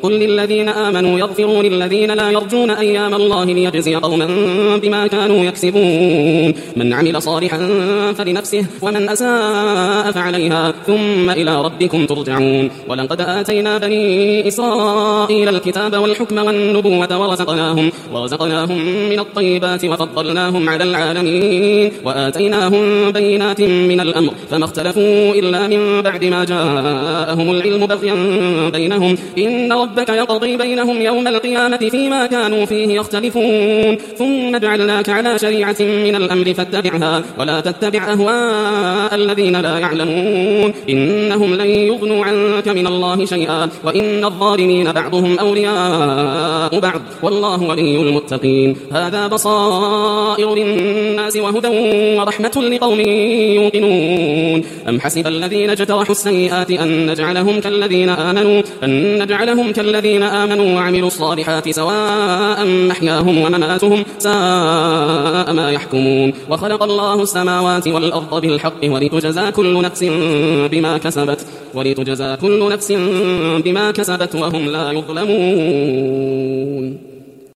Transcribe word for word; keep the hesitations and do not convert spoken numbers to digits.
قل للذين آمنوا يغفروا للذين لا يرجون أيام الله ليجزي قوما بما كانوا يكسبون من عمل صالحا فلنفسه ومن أساء فعليها ثم إلى ربكم ترجعون ولقد آتينا بني إسرائيل الكتاب والحكم والنبوة ورزقناهم, ورزقناهم من الطيبات وفضلناهم على العالمين وآتيناهم بينات من الأمر فما اختلفوا إلا من بعد ما جاءهم العلم بغيا بينهم إن ربك يقضي بينهم يوم القيامة فيما كانوا فيه يختلفون ثم جعلناك على شريعة من الأمر فاتبعها ولا تتبع أهواء الذين لا يعلمون إنهم لن يغنوا عنك من الله شيئا وإن الظالمين بعضهم أولياء بعض والله ولي المتقين هذا بصائر للناس وهدى ورحمة لقوم يوقنون أم حسب الذين اجترحوا السيئات أن نجعلهم كالذين آمنوا أن نجعلهم كالذين آمنوا وعملوا الصالحات سواء محياهم ومماتهم ساء ما يحكمون وخلق الله السماوات والأرض بالحق ولتجزى كل نفس بما كسبت ولتجزى كل نفس بما كسبت وهم لا يظلمون.